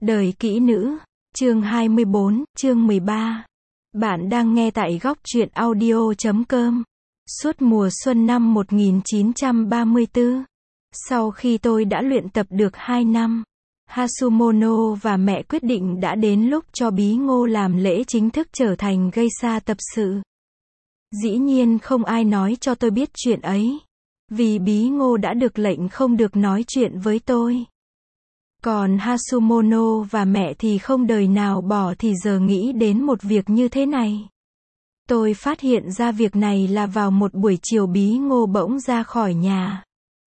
Đời kỹ nữ, chương 24, chương 13. Bạn đang nghe tại góc truyện audio.com. Suốt mùa xuân năm 1934, sau khi tôi đã luyện tập được 2 năm, Hasumono và mẹ quyết định đã đến lúc cho Bí Ngô làm lễ chính thức trở thành geisha tập sự. Dĩ nhiên không ai nói cho tôi biết chuyện ấy, vì Bí Ngô đã được lệnh không được nói chuyện với tôi. Còn Hasumono và mẹ thì không đời nào bỏ thì giờ nghĩ đến một việc như thế này. Tôi phát hiện ra việc này là vào một buổi chiều Bí Ngô bỗng ra khỏi nhà.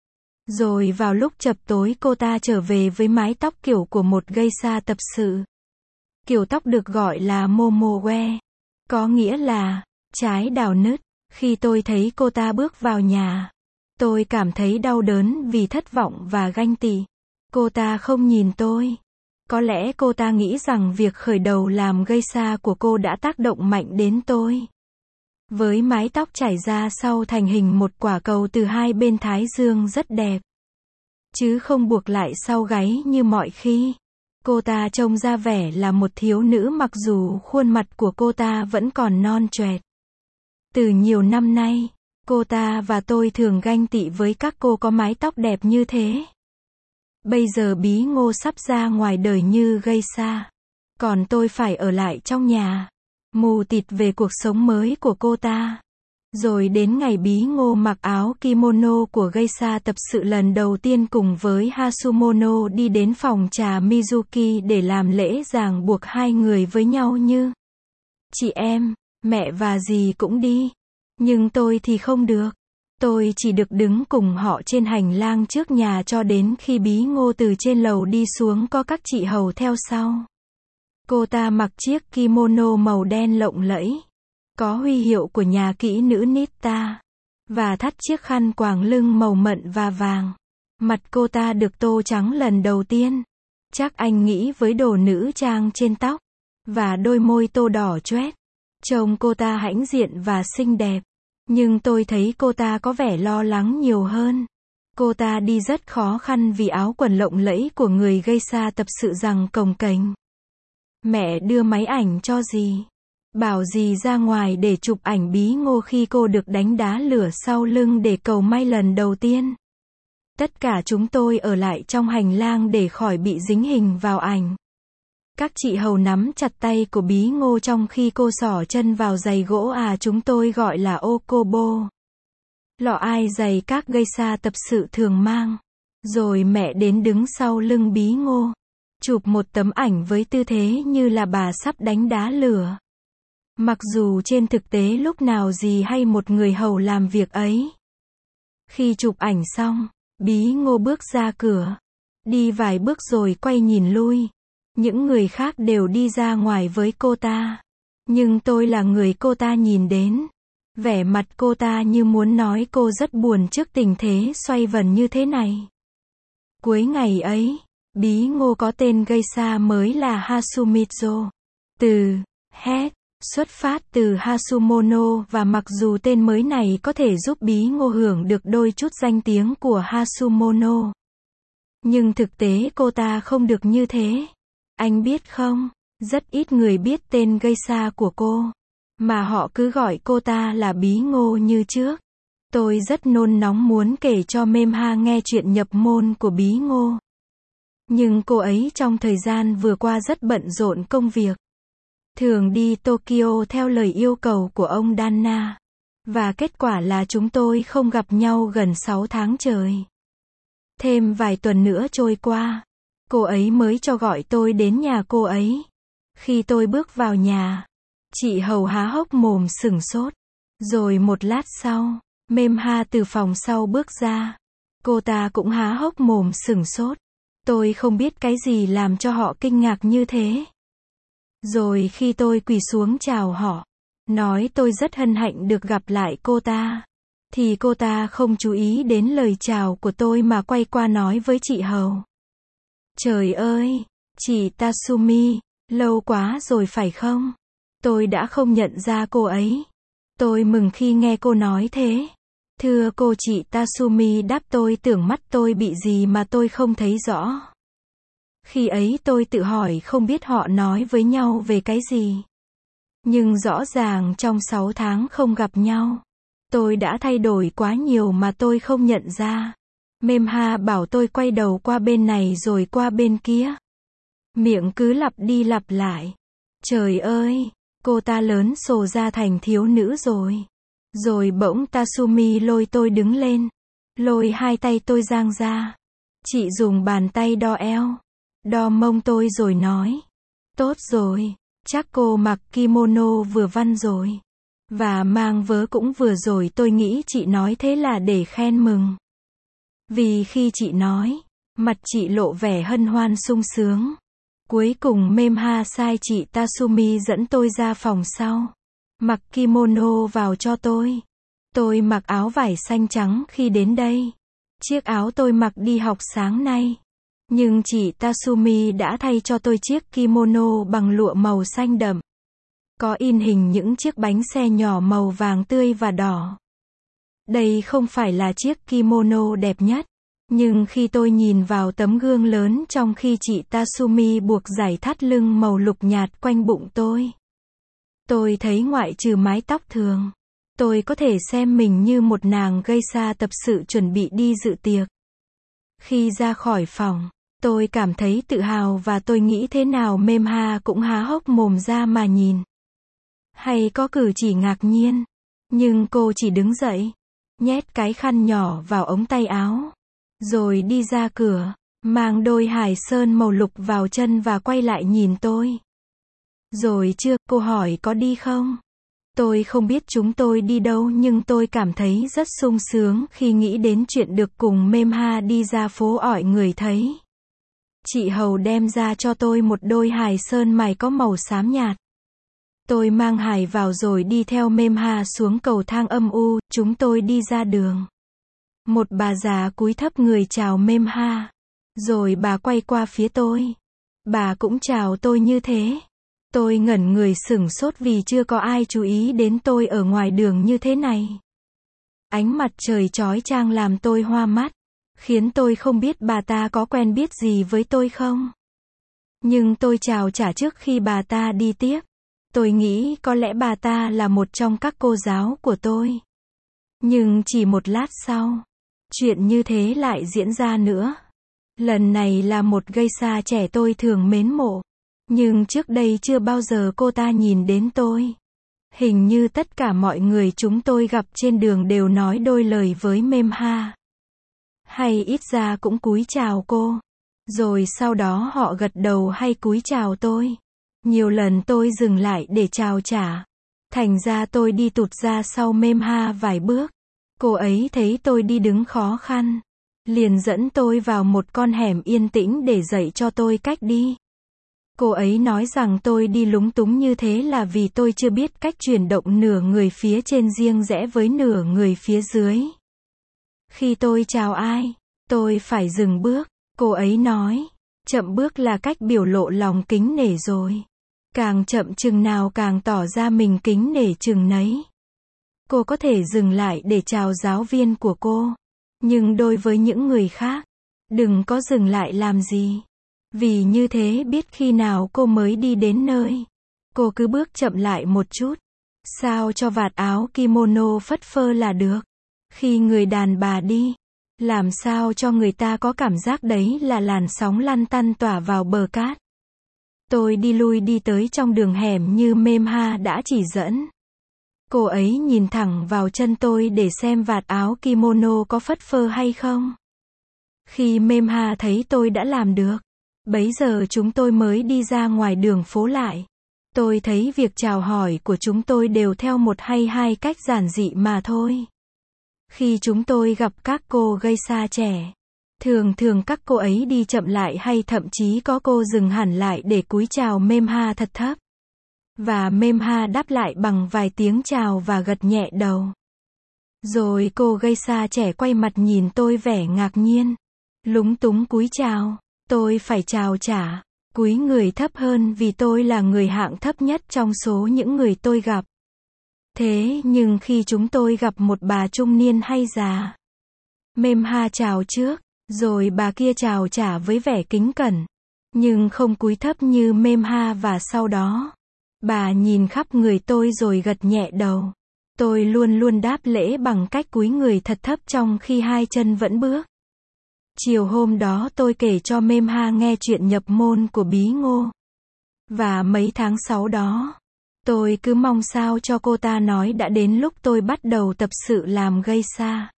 Rồi vào lúc chập tối cô ta trở về với mái tóc kiểu của một geisha tập sự. Kiểu tóc được gọi là momoe, có nghĩa là trái đào nứt. Khi tôi thấy cô ta bước vào nhà, tôi cảm thấy đau đớn vì thất vọng và ganh tị. Cô ta không nhìn tôi. Có lẽ cô ta nghĩ rằng việc khởi đầu làm geisha của cô đã tác động mạnh đến tôi. Với mái tóc chảy ra sau thành hình một quả cầu từ hai bên thái dương rất đẹp, chứ không buộc lại sau gáy như mọi khi. Cô ta trông ra vẻ là một thiếu nữ mặc dù khuôn mặt của cô ta vẫn còn non choẹt. Từ nhiều năm nay, cô ta và tôi thường ganh tị với các cô có mái tóc đẹp như thế. Bây giờ Bí Ngô sắp ra ngoài đời như geisha, còn tôi phải ở lại trong nhà, mù tịt về cuộc sống mới của cô ta. Rồi đến ngày Bí Ngô mặc áo kimono của geisha tập sự lần đầu tiên cùng với Hasumono đi đến phòng trà Mizuki để làm lễ ràng buộc hai người với nhau như chị em. Mẹ và dì cũng đi, nhưng tôi thì không được. Tôi chỉ được đứng cùng họ trên hành lang trước nhà cho đến khi Bí Ngô từ trên lầu đi xuống, có các chị hầu theo sau. Cô ta mặc chiếc kimono màu đen lộng lẫy, có huy hiệu của nhà kỹ nữ Nitta, và thắt chiếc khăn quàng lưng màu mận và vàng. Mặt cô ta được tô trắng lần đầu tiên. Chắc anh nghĩ với đồ nữ trang trên tóc, và đôi môi tô đỏ choét, trông cô ta hãnh diện và xinh đẹp. Nhưng tôi thấy cô ta có vẻ lo lắng nhiều hơn. Cô ta đi rất khó khăn vì áo quần lộng lẫy của người geisha tập sự giằng cồng kềnh. Mẹ đưa máy ảnh cho dì, bảo dì ra ngoài để chụp ảnh Bí Ngô khi cô được đánh đá lửa sau lưng để cầu may lần đầu tiên. Tất cả chúng tôi ở lại trong hành lang để khỏi bị dính hình vào ảnh. Các chị hầu nắm chặt tay của Bí Ngô trong khi cô xỏ chân vào giày gỗ chúng tôi gọi là okobo. Lọ ai giày các geisha tập sự thường mang. Rồi mẹ đến đứng sau lưng Bí Ngô, chụp một tấm ảnh với tư thế như là bà sắp đánh đá lửa. Mặc dù trên thực tế lúc nào dì hay một người hầu làm việc ấy. Khi chụp ảnh xong, Bí Ngô bước ra cửa, đi vài bước rồi quay nhìn lui. Những người khác đều đi ra ngoài với cô ta, nhưng tôi là người cô ta nhìn đến. Vẻ mặt cô ta như muốn nói cô rất buồn trước tình thế xoay vần như thế này. Cuối ngày ấy, Bí Ngô có tên geisha mới là Hasumizo. Từ het xuất phát từ Hasumono, và mặc dù tên mới này có thể giúp Bí Ngô hưởng được đôi chút danh tiếng của Hasumono, nhưng thực tế cô ta không được như thế. Anh biết không, rất ít người biết tên geisha của cô, mà họ cứ gọi cô ta là Bí Ngô như trước. Tôi rất nôn nóng muốn kể cho Memha nghe chuyện nhập môn của Bí Ngô. Nhưng cô ấy trong thời gian vừa qua rất bận rộn công việc. Thường đi Tokyo theo lời yêu cầu của ông Danna. Và kết quả là chúng tôi không gặp nhau gần 6 tháng trời. Thêm vài tuần nữa trôi qua, cô ấy mới cho gọi tôi đến nhà cô ấy. Khi tôi bước vào nhà, chị hầu há hốc mồm sửng sốt. Rồi một lát sau, Memha từ phòng sau bước ra. Cô ta cũng há hốc mồm sửng sốt. Tôi không biết cái gì làm cho họ kinh ngạc như thế. Rồi khi tôi quỳ xuống chào họ, nói tôi rất hân hạnh được gặp lại cô ta, thì cô ta không chú ý đến lời chào của tôi mà quay qua nói với chị hầu. Trời ơi, chị Tatsumi, lâu quá rồi phải không? Tôi đã không nhận ra cô ấy. Tôi mừng khi nghe cô nói thế. Thưa cô, chị Tatsumi đáp. Tôi tưởng mắt tôi bị gì mà tôi không thấy rõ. Khi ấy tôi tự hỏi không biết họ nói với nhau về cái gì. Nhưng rõ ràng trong 6 tháng không gặp nhau, tôi đã thay đổi quá nhiều mà tôi không nhận ra. Memha bảo tôi quay đầu qua bên này rồi qua bên kia. Miệng cứ lặp đi lặp lại. Trời ơi, cô ta lớn sồ ra thành thiếu nữ rồi. Rồi bỗng Tatsumi lôi tôi đứng lên. Lôi hai tay tôi dang ra. Chị dùng bàn tay đo eo, đo mông tôi rồi nói. Tốt rồi, chắc cô mặc kimono vừa văn rồi. Và mang vớ cũng vừa rồi, tôi nghĩ chị nói thế là để khen mừng. Vì khi chị nói, mặt chị lộ vẻ hân hoan sung sướng. Cuối cùng Memha sai chị Tatsumi dẫn tôi ra phòng sau. Mặc kimono vào cho tôi. Tôi mặc áo vải xanh trắng khi đến đây. Chiếc áo tôi mặc đi học sáng nay. Nhưng chị Tatsumi đã thay cho tôi chiếc kimono bằng lụa màu xanh đậm. Có in hình những chiếc bánh xe nhỏ màu vàng tươi và đỏ. Đây không phải là chiếc kimono đẹp nhất. Nhưng khi tôi nhìn vào tấm gương lớn trong khi chị Tatsumi buộc dải thắt lưng màu lục nhạt quanh bụng tôi thấy ngoại trừ mái tóc thường, tôi có thể xem mình như một nàng geisha tập sự chuẩn bị đi dự tiệc. Khi ra khỏi phòng, tôi cảm thấy tự hào và tôi nghĩ thế nào Memha cũng há hốc mồm ra mà nhìn. Hay có cử chỉ ngạc nhiên. Nhưng cô chỉ đứng dậy, nhét cái khăn nhỏ vào ống tay áo. Rồi đi ra cửa, mang đôi hài sơn màu lục vào chân và quay lại nhìn tôi. Rồi chưa, cô hỏi có đi không? Tôi không biết chúng tôi đi đâu nhưng tôi cảm thấy rất sung sướng khi nghĩ đến chuyện được cùng Memha đi ra phố ỏi người thấy. Chị hầu đem ra cho tôi một đôi hài sơn mài có màu xám nhạt. Tôi mang hài vào rồi đi theo Memha xuống cầu thang âm u, chúng tôi đi ra đường. Một bà già cúi thấp người chào Memha. Rồi bà quay qua phía tôi. Bà cũng chào tôi như thế. Tôi ngẩn người sửng sốt vì chưa có ai chú ý đến tôi ở ngoài đường như thế này. Ánh mặt trời chói chang làm tôi hoa mắt, khiến tôi không biết bà ta có quen biết gì với tôi không. Nhưng tôi chào trả trước khi bà ta đi tiếp. Tôi nghĩ có lẽ bà ta là một trong các cô giáo của tôi. Nhưng chỉ một lát sau, chuyện như thế lại diễn ra nữa. Lần này là một geisha trẻ tôi thường mến mộ. Nhưng trước đây chưa bao giờ cô ta nhìn đến tôi. Hình như tất cả mọi người chúng tôi gặp trên đường đều nói đôi lời với Memha. Hay ít ra cũng cúi chào cô. Rồi sau đó họ gật đầu hay cúi chào tôi. Nhiều lần tôi dừng lại để chào trả. Thành ra tôi đi tụt ra sau Memha vài bước. Cô ấy thấy tôi đi đứng khó khăn, liền dẫn tôi vào một con hẻm yên tĩnh để dạy cho tôi cách đi. Cô ấy nói rằng tôi đi lúng túng như thế là vì tôi chưa biết cách chuyển động nửa người phía trên riêng rẽ với nửa người phía dưới. Khi tôi chào ai, tôi phải dừng bước. Cô ấy nói, chậm bước là cách biểu lộ lòng kính nể rồi. Càng chậm chừng nào càng tỏ ra mình kính nể chừng nấy. Cô có thể dừng lại để chào giáo viên của cô. Nhưng đối với những người khác, đừng có dừng lại làm gì. Vì như thế biết khi nào cô mới đi đến nơi. Cô cứ bước chậm lại một chút. Sao cho vạt áo kimono phất phơ là được. Khi người đàn bà đi, làm sao cho người ta có cảm giác đấy là làn sóng lăn tăn tỏa vào bờ cát. Tôi đi lui đi tới trong đường hẻm như Memha đã chỉ dẫn. Cô ấy nhìn thẳng vào chân tôi để xem vạt áo kimono có phất phơ hay không. Khi Memha thấy tôi đã làm được, bấy giờ chúng tôi mới đi ra ngoài đường phố lại. Tôi thấy việc chào hỏi của chúng tôi đều theo một hay hai cách giản dị mà thôi. Khi chúng tôi gặp các cô geisha trẻ, thường các cô ấy đi chậm lại hay thậm chí có cô dừng hẳn lại để cúi chào Memha thật thấp. Và Memha đáp lại bằng vài tiếng chào và gật nhẹ đầu. Rồi cô geisha trẻ quay mặt nhìn tôi vẻ ngạc nhiên, lúng túng cúi chào. Tôi phải chào trả, cúi người thấp hơn vì tôi là người hạng thấp nhất trong số những người tôi gặp. Thế nhưng khi chúng tôi gặp một bà trung niên hay già, Memha chào trước, rồi bà kia chào trả với vẻ kính cẩn. nhưng không cúi thấp như Memha, và sau đó, bà nhìn khắp người tôi rồi gật nhẹ đầu. Tôi luôn luôn đáp lễ bằng cách cúi người thật thấp trong khi hai chân vẫn bước. Chiều hôm đó tôi kể cho Memha nghe chuyện nhập môn của Bí Ngô. Và mấy tháng sau đó, tôi cứ mong sao cho cô ta nói đã đến lúc tôi bắt đầu tập sự làm geisha.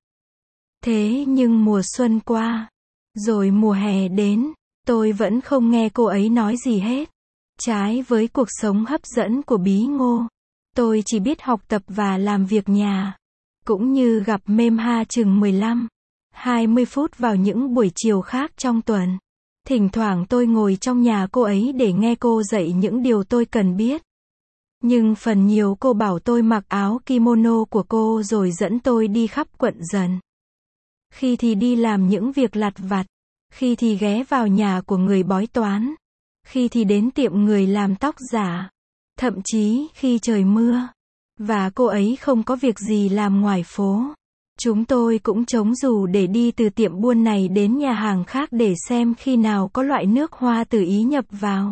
Thế nhưng mùa xuân qua, rồi mùa hè đến, tôi vẫn không nghe cô ấy nói gì hết. Trái với cuộc sống hấp dẫn của Bí Ngô, tôi chỉ biết học tập và làm việc nhà, cũng như gặp Memha chừng 15-20 phút vào những buổi chiều khác trong tuần. Thỉnh thoảng tôi ngồi trong nhà cô ấy để nghe cô dạy những điều tôi cần biết. Nhưng phần nhiều cô bảo tôi mặc áo kimono của cô rồi dẫn tôi đi khắp quận dần. Khi thì đi làm những việc lặt vặt, khi thì ghé vào nhà của người bói toán, khi thì đến tiệm người làm tóc giả, thậm chí khi trời mưa, và cô ấy không có việc gì làm ngoài phố. Chúng tôi cũng trống dù để đi từ tiệm buôn này đến nhà hàng khác để xem khi nào có loại nước hoa từ Ý nhập vào.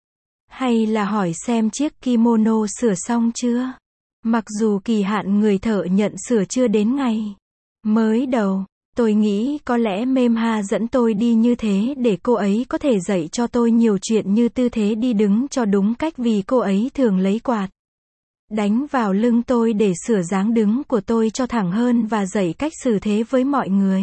Hay là hỏi xem chiếc kimono sửa xong chưa. Mặc dù kỳ hạn người thợ nhận sửa chưa đến ngày. Mới đầu, tôi nghĩ có lẽ Memha dẫn tôi đi như thế để cô ấy có thể dạy cho tôi nhiều chuyện như tư thế đi đứng cho đúng cách, vì cô ấy thường lấy quạt đánh vào lưng tôi để sửa dáng đứng của tôi cho thẳng hơn và dạy cách xử thế với mọi người.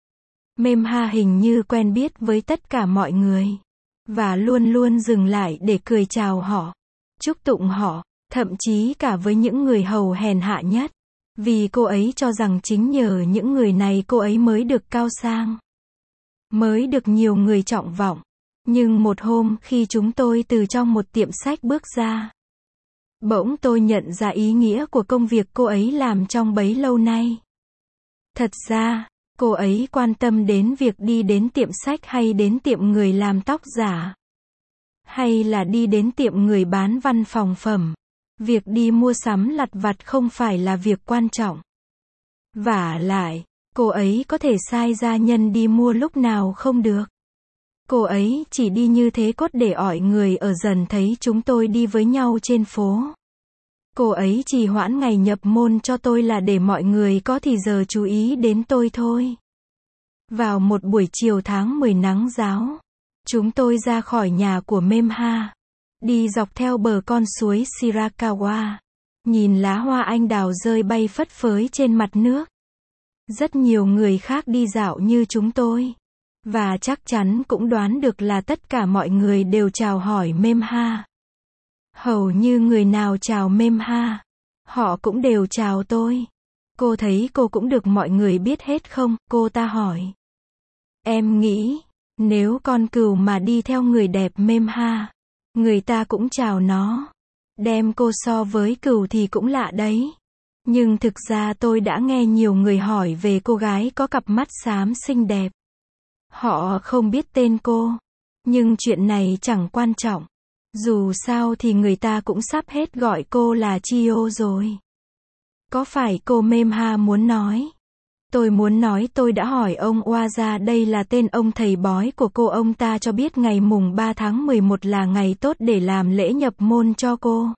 Memha hình như quen biết với tất cả mọi người, và luôn luôn dừng lại để cười chào họ, chúc tụng họ, thậm chí cả với những người hầu hèn hạ nhất, vì cô ấy cho rằng chính nhờ những người này cô ấy mới được cao sang, mới được nhiều người trọng vọng. Nhưng một hôm khi chúng tôi từ trong một tiệm sách bước ra, bỗng tôi nhận ra ý nghĩa của công việc cô ấy làm trong bấy lâu nay. Thật ra, cô ấy quan tâm đến việc đi đến tiệm sách hay đến tiệm người làm tóc giả, hay là đi đến tiệm người bán văn phòng phẩm. Việc đi mua sắm lặt vặt không phải là việc quan trọng. Vả lại, cô ấy có thể sai gia nhân đi mua lúc nào không được. Cô ấy chỉ đi như thế cốt để ỏi người ở dần thấy chúng tôi đi với nhau trên phố. Cô ấy trì hoãn ngày nhập môn cho tôi là để mọi người có thì giờ chú ý đến tôi thôi. Vào một buổi chiều tháng 10 nắng ráo, chúng tôi ra khỏi nhà của Memha, đi dọc theo bờ con suối Shirakawa, nhìn lá hoa anh đào rơi bay phất phới trên mặt nước. Rất nhiều người khác đi dạo như chúng tôi, và chắc chắn cũng đoán được là tất cả mọi người đều chào hỏi Memha. Hầu như người nào chào Memha, họ cũng đều chào tôi. Cô thấy cô cũng được mọi người biết hết không? Cô ta hỏi. Em nghĩ, nếu con cừu mà đi theo người đẹp Memha, người ta cũng chào nó. Đem cô so với cừu thì cũng lạ đấy. Nhưng thực ra tôi đã nghe nhiều người hỏi về cô gái có cặp mắt xám xinh đẹp. Họ không biết tên cô. Nhưng chuyện này chẳng quan trọng. Dù sao thì người ta cũng sắp hết gọi cô là Chio rồi. Có phải cô Memha muốn nói? Tôi muốn nói tôi đã hỏi ông Oaza đây là tên ông thầy bói của cô. Ông ta cho biết ngày mùng 3 tháng 11 là ngày tốt để làm lễ nhập môn cho cô.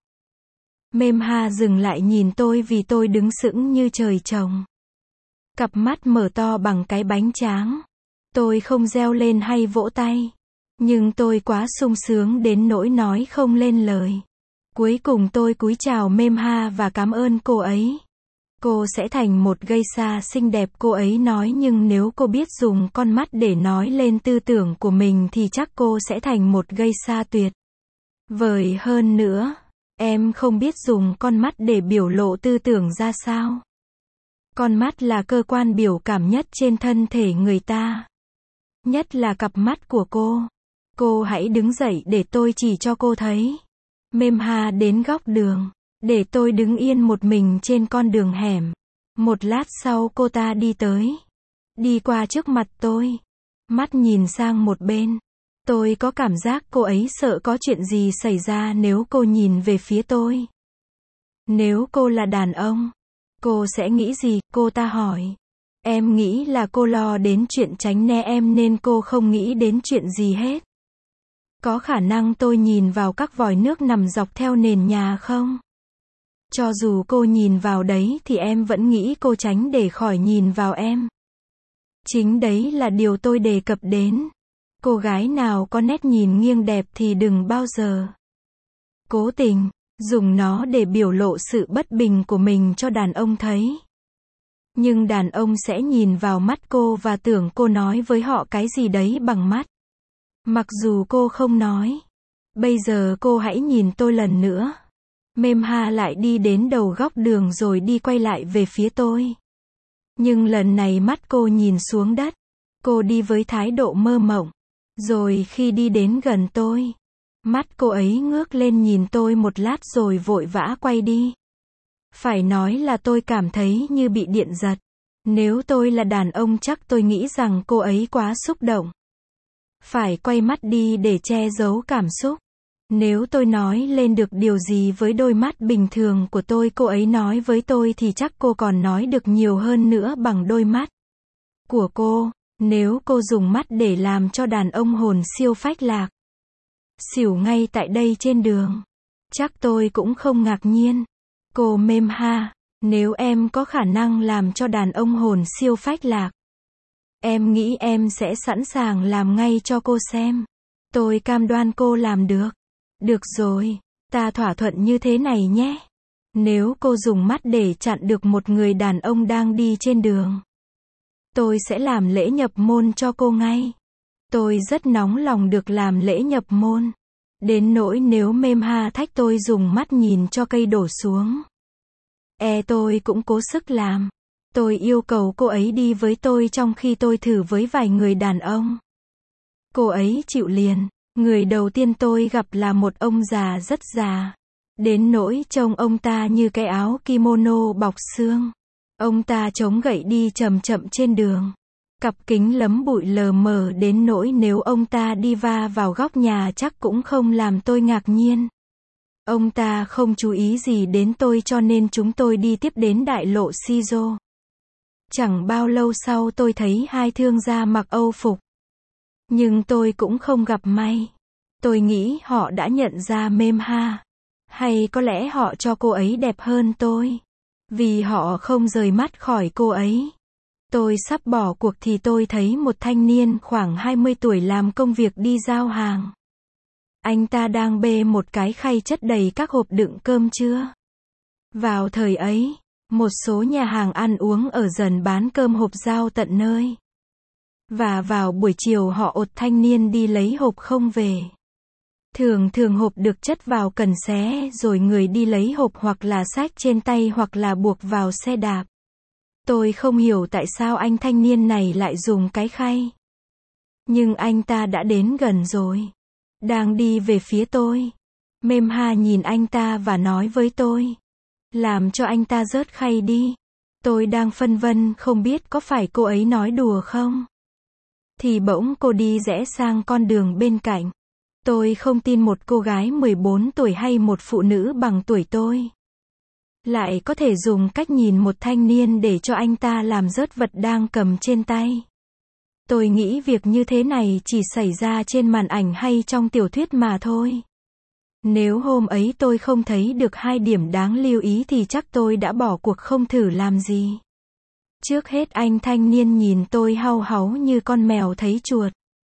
Memha dừng lại nhìn tôi vì tôi đứng sững như trời trồng. Cặp mắt mở to bằng cái bánh tráng. Tôi không reo lên hay vỗ tay. Nhưng tôi quá sung sướng đến nỗi nói không lên lời. Cuối cùng tôi cúi chào Memha và cảm ơn cô ấy. Cô sẽ thành một geisha xinh đẹp, cô ấy nói, nhưng nếu cô biết dùng con mắt để nói lên tư tưởng của mình thì chắc cô sẽ thành một geisha tuyệt vời hơn nữa. Em không biết dùng con mắt để biểu lộ tư tưởng ra sao? Con mắt là cơ quan biểu cảm nhất trên thân thể người ta. Nhất là cặp mắt của cô. Cô hãy đứng dậy để tôi chỉ cho cô thấy. Memha đến góc đường, để tôi đứng yên một mình trên con đường hẻm. Một lát sau cô ta đi tới. Đi qua trước mặt tôi. Mắt nhìn sang một bên. Tôi có cảm giác cô ấy sợ có chuyện gì xảy ra nếu cô nhìn về phía tôi. Nếu cô là đàn ông, cô sẽ nghĩ gì? Cô ta hỏi. Em nghĩ là cô lo đến chuyện tránh né em nên cô không nghĩ đến chuyện gì hết. Có khả năng tôi nhìn vào các vòi nước nằm dọc theo nền nhà không? Cho dù cô nhìn vào đấy thì em vẫn nghĩ cô tránh để khỏi nhìn vào em. Chính đấy là điều tôi đề cập đến. Cô gái nào có nét nhìn nghiêng đẹp thì đừng bao giờ cố tình dùng nó để biểu lộ sự bất bình của mình cho đàn ông thấy. Nhưng đàn ông sẽ nhìn vào mắt cô và tưởng cô nói với họ cái gì đấy bằng mắt. Mặc dù cô không nói. Bây giờ cô hãy nhìn tôi lần nữa. Memha lại đi đến đầu góc đường rồi đi quay lại về phía tôi. Nhưng lần này mắt cô nhìn xuống đất. Cô đi với thái độ mơ mộng. Rồi khi đi đến gần tôi, mắt cô ấy ngước lên nhìn tôi một lát rồi vội vã quay đi. Phải nói là tôi cảm thấy như bị điện giật. Nếu tôi là đàn ông chắc tôi nghĩ rằng cô ấy quá xúc động. Phải quay mắt đi để che giấu cảm xúc. Nếu tôi nói lên được điều gì với đôi mắt bình thường của tôi cô ấy nói với tôi thì chắc cô còn nói được nhiều hơn nữa bằng đôi mắt của cô. Nếu cô dùng mắt để làm cho đàn ông hồn siêu phách lạc, xỉu ngay tại đây trên đường, chắc tôi cũng không ngạc nhiên. Cô Memha, nếu em có khả năng làm cho đàn ông hồn siêu phách lạc, em nghĩ em sẽ sẵn sàng làm ngay cho cô xem. Tôi cam đoan cô làm được. Được rồi, ta thỏa thuận như thế này nhé. Nếu cô dùng mắt để chặn được một người đàn ông đang đi trên đường, tôi sẽ làm lễ nhập môn cho cô ngay. Tôi rất nóng lòng được làm lễ nhập môn. Đến nỗi nếu Memha thách tôi dùng mắt nhìn cho cây đổ xuống, tôi cũng cố sức làm. Tôi yêu cầu cô ấy đi với tôi trong khi tôi thử với vài người đàn ông. Cô ấy chịu liền. Người đầu tiên tôi gặp là một ông già rất già. Đến nỗi trông ông ta như cái áo kimono bọc xương. Ông ta chống gậy đi chậm chậm trên đường. Cặp kính lấm bụi lờ mờ đến nỗi nếu ông ta đi va vào góc nhà chắc cũng không làm tôi ngạc nhiên. Ông ta không chú ý gì đến tôi cho nên chúng tôi đi tiếp đến đại lộ Shizo. Chẳng bao lâu sau tôi thấy hai thương gia mặc Âu phục. Nhưng tôi cũng không gặp may. Tôi nghĩ họ đã nhận ra Memha. Hay có lẽ họ cho cô ấy đẹp hơn tôi. Vì họ không rời mắt khỏi cô ấy. Tôi sắp bỏ cuộc thì tôi thấy một thanh niên khoảng 20 tuổi làm công việc đi giao hàng. Anh ta đang bê một cái khay chất đầy các hộp đựng cơm trưa. Vào thời ấy, một số nhà hàng ăn uống ở dần bán cơm hộp giao tận nơi. Và vào buổi chiều họ ột thanh niên đi lấy hộp không về. Thường hộp được chất vào cần xé rồi người đi lấy hộp hoặc là xách trên tay hoặc là buộc vào xe đạp. Tôi không hiểu tại sao anh thanh niên này lại dùng cái khay. Nhưng anh ta đã đến gần rồi. Đang đi về phía tôi. Memha nhìn anh ta và nói với tôi. Làm cho anh ta rớt khay đi. Tôi đang phân vân không biết có phải cô ấy nói đùa không. Thì bỗng cô đi rẽ sang con đường bên cạnh. Tôi không tin một cô gái 14 tuổi hay một phụ nữ bằng tuổi tôi lại có thể dùng cách nhìn một thanh niên để cho anh ta làm rớt vật đang cầm trên tay. Tôi nghĩ việc như thế này chỉ xảy ra trên màn ảnh hay trong tiểu thuyết mà thôi. Nếu hôm ấy tôi không thấy được hai điểm đáng lưu ý thì chắc tôi đã bỏ cuộc không thử làm gì. Trước hết anh thanh niên nhìn tôi hau háu như con mèo thấy chuột.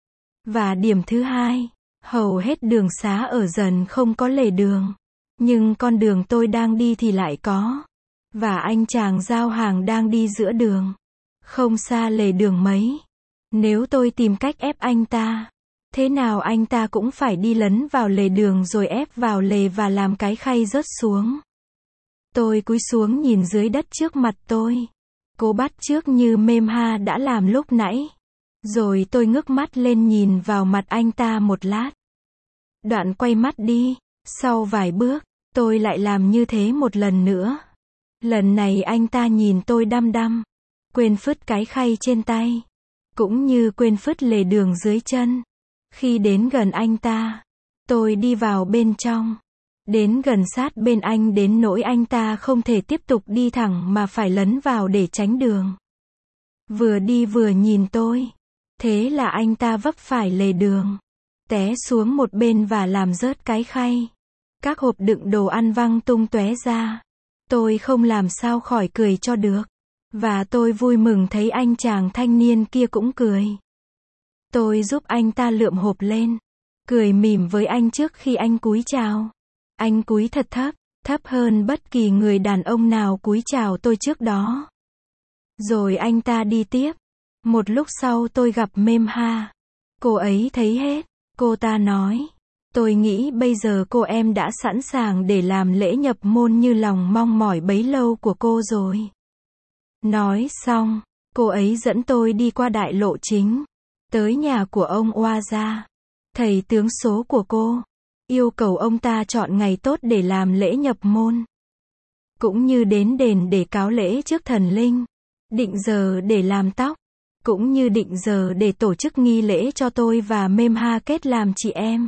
Và điểm thứ hai, hầu hết đường xá ở dần không có lề đường. Nhưng con đường tôi đang đi thì lại có. Và anh chàng giao hàng đang đi giữa đường. Không xa lề đường mấy. Nếu tôi tìm cách ép anh ta, thế nào anh ta cũng phải đi lấn vào lề đường rồi ép vào lề và làm cái khay rớt xuống. Tôi cúi xuống nhìn dưới đất trước mặt tôi. Cố bắt chước như Memha đã làm lúc nãy. Rồi tôi ngước mắt lên nhìn vào mặt anh ta một lát. Đoạn quay mắt đi. Sau vài bước, tôi lại làm như thế một lần nữa. Lần này anh ta nhìn tôi đăm đăm. Quên phứt cái khay trên tay. Cũng như quên phứt lề đường dưới chân. Khi đến gần anh ta, tôi đi vào bên trong. Đến gần sát bên anh đến nỗi anh ta không thể tiếp tục đi thẳng mà phải lấn vào để tránh đường. Vừa đi vừa nhìn tôi. Thế là anh ta vấp phải lề đường. té xuống một bên và làm rớt cái khay. Các hộp đựng đồ ăn văng tung tóe ra. Tôi không làm sao khỏi cười cho được. Và tôi vui mừng thấy anh chàng thanh niên kia cũng cười. Tôi giúp anh ta lượm hộp lên. Cười mỉm với anh trước khi anh cúi chào. Anh cúi thật thấp, thấp hơn bất kỳ người đàn ông nào cúi chào tôi trước đó. Rồi anh ta đi tiếp. Một lúc sau tôi gặp Memha. Cô ấy thấy hết. Cô ta nói. Tôi nghĩ bây giờ cô em đã sẵn sàng để làm lễ nhập môn như lòng mong mỏi bấy lâu của cô rồi. Nói xong, cô ấy dẫn tôi đi qua đại lộ chính. Tới nhà của ông Oaza. Thầy tướng số của cô. Yêu cầu ông ta chọn ngày tốt để làm lễ nhập môn. Cũng như đến đền để cáo lễ trước thần linh. Định giờ để làm tóc. Cũng như định giờ để tổ chức nghi lễ cho tôi và Memha kết làm chị em.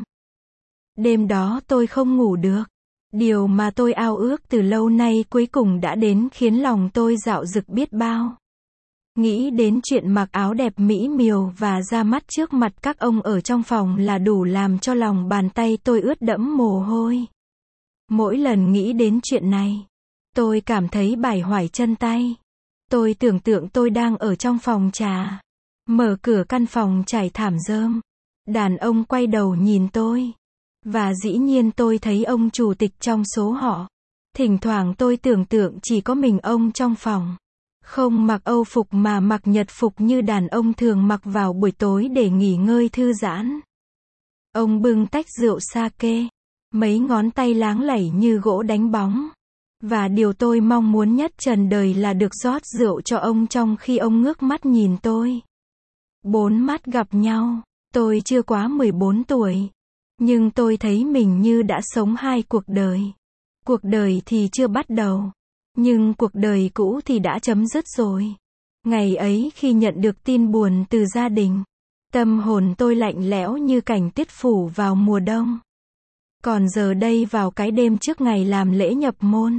Đêm đó tôi không ngủ được. Điều mà tôi ao ước từ lâu nay cuối cùng đã đến khiến lòng tôi dạo dực biết bao. Nghĩ đến chuyện mặc áo đẹp mỹ miều và ra mắt trước mặt các ông ở trong phòng là đủ làm cho lòng bàn tay tôi ướt đẫm mồ hôi. Mỗi lần nghĩ đến chuyện này, tôi cảm thấy bải hoải chân tay. Tôi tưởng tượng tôi đang ở trong phòng trà. Mở cửa căn phòng trải thảm rơm. Đàn ông quay đầu nhìn tôi. Và dĩ nhiên tôi thấy ông chủ tịch trong số họ. Thỉnh thoảng tôi tưởng tượng chỉ có mình ông trong phòng. Không mặc Âu phục mà mặc Nhật phục như đàn ông thường mặc vào buổi tối để nghỉ ngơi thư giãn. Ông bưng tách rượu sake. Mấy ngón tay láng lẩy như gỗ đánh bóng. Và điều tôi mong muốn nhất trần đời là được rót rượu cho ông trong khi ông ngước mắt nhìn tôi. Bốn mắt gặp nhau. Tôi chưa quá 14 tuổi. Nhưng tôi thấy mình như đã sống hai cuộc đời. Cuộc đời thì chưa bắt đầu. Nhưng cuộc đời cũ thì đã chấm dứt rồi. Ngày ấy khi nhận được tin buồn từ gia đình. Tâm hồn tôi lạnh lẽo như cảnh tuyết phủ vào mùa đông. Còn giờ đây vào cái đêm trước ngày làm lễ nhập môn.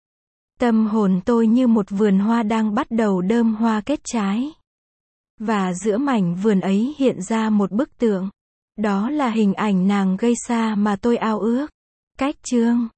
Tâm hồn tôi như một vườn hoa đang bắt đầu đơm hoa kết trái. Và giữa mảnh vườn ấy hiện ra một bức tượng. Đó là hình ảnh nàng Geisha mà tôi ao ước. Cách chương